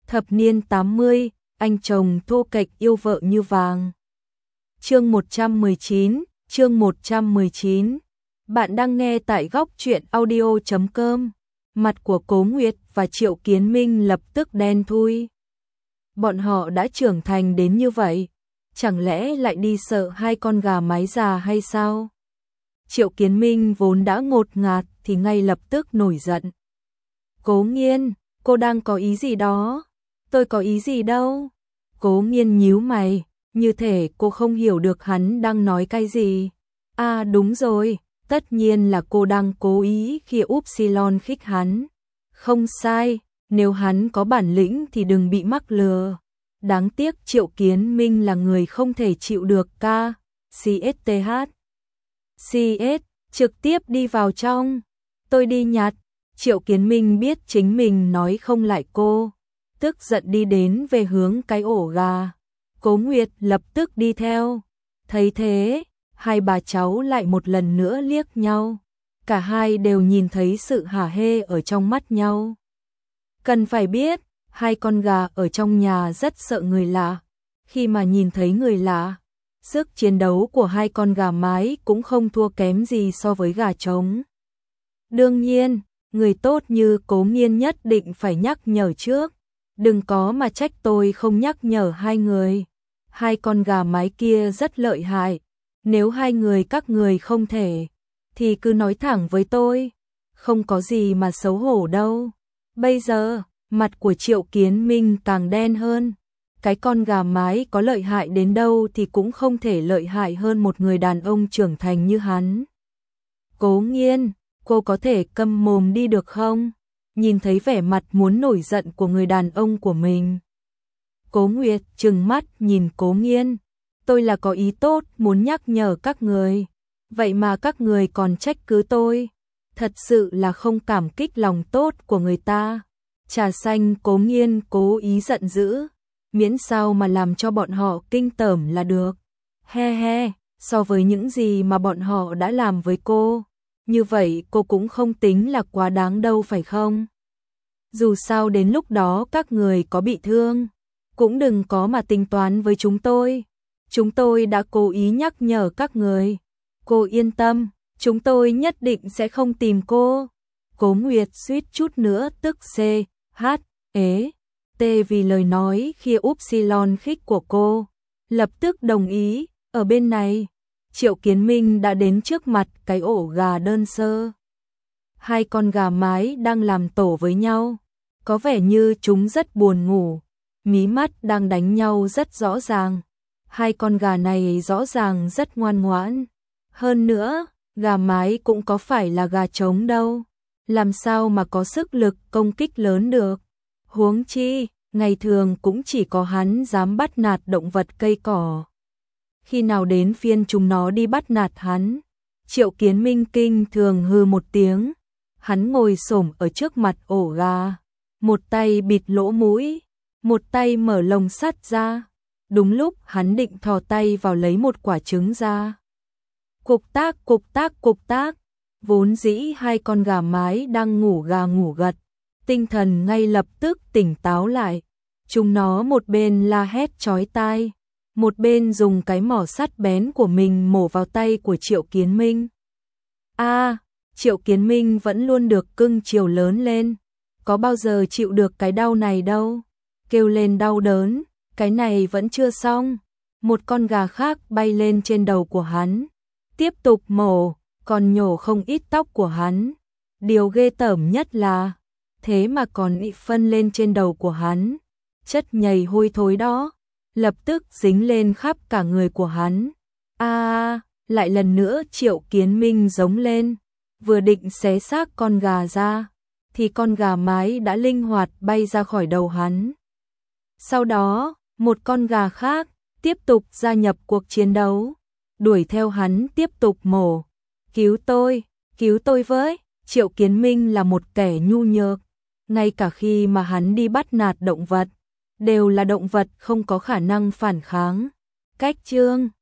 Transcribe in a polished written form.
Thập niên 80, anh chồng thô kệch yêu vợ như vàng. Chương 119. Bạn đang nghe tại góc truyện audio.com. Mặt của Cố Nguyệt và Triệu Kiến Minh lập tức đen thui. Bọn họ đã trưởng thành đến như vậy, chẳng lẽ lại đi sợ hai con gà mái già hay sao? Triệu Kiến Minh vốn đã ngột ngạt thì ngay lập tức nổi giận. Cố Nghiên, cô đang có ý gì đó? Tôi có ý gì đâu. Cố Nghiên nhíu mày, như thể cô không hiểu được hắn đang nói cái gì. À đúng rồi, tất nhiên là cô đang cố ý khi Upsilon khích hắn. Không sai, nếu hắn có bản lĩnh thì đừng bị mắc lừa. Đáng tiếc Triệu Kiến Minh là người không thể chịu được ca. CSTH. CS, trực tiếp đi vào trong. Tôi đi nhặt. Triệu Kiến Minh biết chính mình nói không lại cô, tức giận đi đến về hướng cái ổ gà. Cố Nguyệt lập tức đi theo. Thấy thế, hai bà cháu lại một lần nữa liếc nhau. Cả hai đều nhìn thấy sự hả hê ở trong mắt nhau. Cần phải biết, hai con gà ở trong nhà rất sợ người lạ. Khi mà nhìn thấy người lạ, sức chiến đấu của hai con gà mái cũng không thua kém gì so với gà trống. Đương nhiên, người tốt như Cố Nghiên nhất định phải nhắc nhở trước. Đừng có mà trách tôi không nhắc nhở hai người. Hai con gà mái kia rất lợi hại. Nếu hai người các người không thể, thì cứ nói thẳng với tôi. Không có gì mà xấu hổ đâu. Bây giờ, mặt của Triệu Kiến Minh càng đen hơn. Cái con gà mái có lợi hại đến đâu thì cũng không thể lợi hại hơn một người đàn ông trưởng thành như hắn. Cố Nghiên, cô có thể câm mồm đi được không? Nhìn thấy vẻ mặt muốn nổi giận của người đàn ông của mình. Cố Nguyệt trừng mắt nhìn Cố Nghiên. Tôi là có ý tốt muốn nhắc nhở các người. Vậy mà các người còn trách cứ tôi. Thật sự là không cảm kích lòng tốt của người ta. Trà xanh. Cố Nghiên cố ý giận dữ. Miễn sao mà làm cho bọn họ kinh tởm là được. He he, so với những gì mà bọn họ đã làm với cô, như vậy cô cũng không tính là quá đáng đâu phải không? Dù sao đến lúc đó các người có bị thương, cũng đừng có mà tính toán với chúng tôi. Chúng tôi đã cố ý nhắc nhở các người. Cô yên tâm, chúng tôi nhất định sẽ không tìm cô. Cố Nguyệt suýt chút nữa tức T vì lời nói khi Upsilon khích của cô. Lập tức đồng ý, ở bên này. Triệu Kiến Minh đã đến trước mặt cái ổ gà đơn sơ. Hai con gà mái đang làm tổ với nhau. Có vẻ như chúng rất buồn ngủ. Mí mắt đang đánh nhau rất rõ ràng. Hai con gà này rõ ràng rất ngoan ngoãn. Hơn nữa, gà mái cũng có phải là gà trống đâu. Làm sao mà có sức lực công kích lớn được. Huống chi, ngày thường cũng chỉ có hắn dám bắt nạt động vật cây cỏ. Khi nào đến phiên chúng nó đi bắt nạt hắn, Triệu Kiến Minh kinh thường hừ một tiếng. Hắn ngồi xổm ở trước mặt ổ gà, một tay bịt lỗ mũi, một tay mở lồng sắt ra. Đúng lúc hắn định thò tay vào lấy một quả trứng ra. Cục tác, vốn dĩ hai con gà mái đang ngủ gà ngủ gật, tinh thần ngay lập tức tỉnh táo lại. Chúng nó một bên la hét chói tai, một bên dùng cái mỏ sắt bén của mình mổ vào tay của Triệu Kiến Minh. Triệu Kiến Minh vẫn luôn được cưng chiều lớn lên, có bao giờ chịu được cái đau này đâu. Kêu lên đau đớn, cái này vẫn chưa xong. Một con gà khác bay lên trên đầu của hắn, tiếp tục mổ, còn nhổ không ít tóc của hắn. Điều ghê tởm nhất là, thế mà còn ị phân lên trên đầu của hắn. Chất nhầy hôi thối đó, lập tức dính lên khắp cả người của hắn. Lại lần nữa Triệu Kiến Minh giống lên, vừa định xé xác con gà ra, thì con gà mái đã linh hoạt bay ra khỏi đầu hắn. Sau đó, một con gà khác tiếp tục gia nhập cuộc chiến đấu, đuổi theo hắn tiếp tục mổ. Cứu tôi với. Triệu Kiến Minh là một kẻ nhu nhược, ngay cả khi mà hắn đi bắt nạt động vật, đều là động vật không có khả năng phản kháng. Cách chương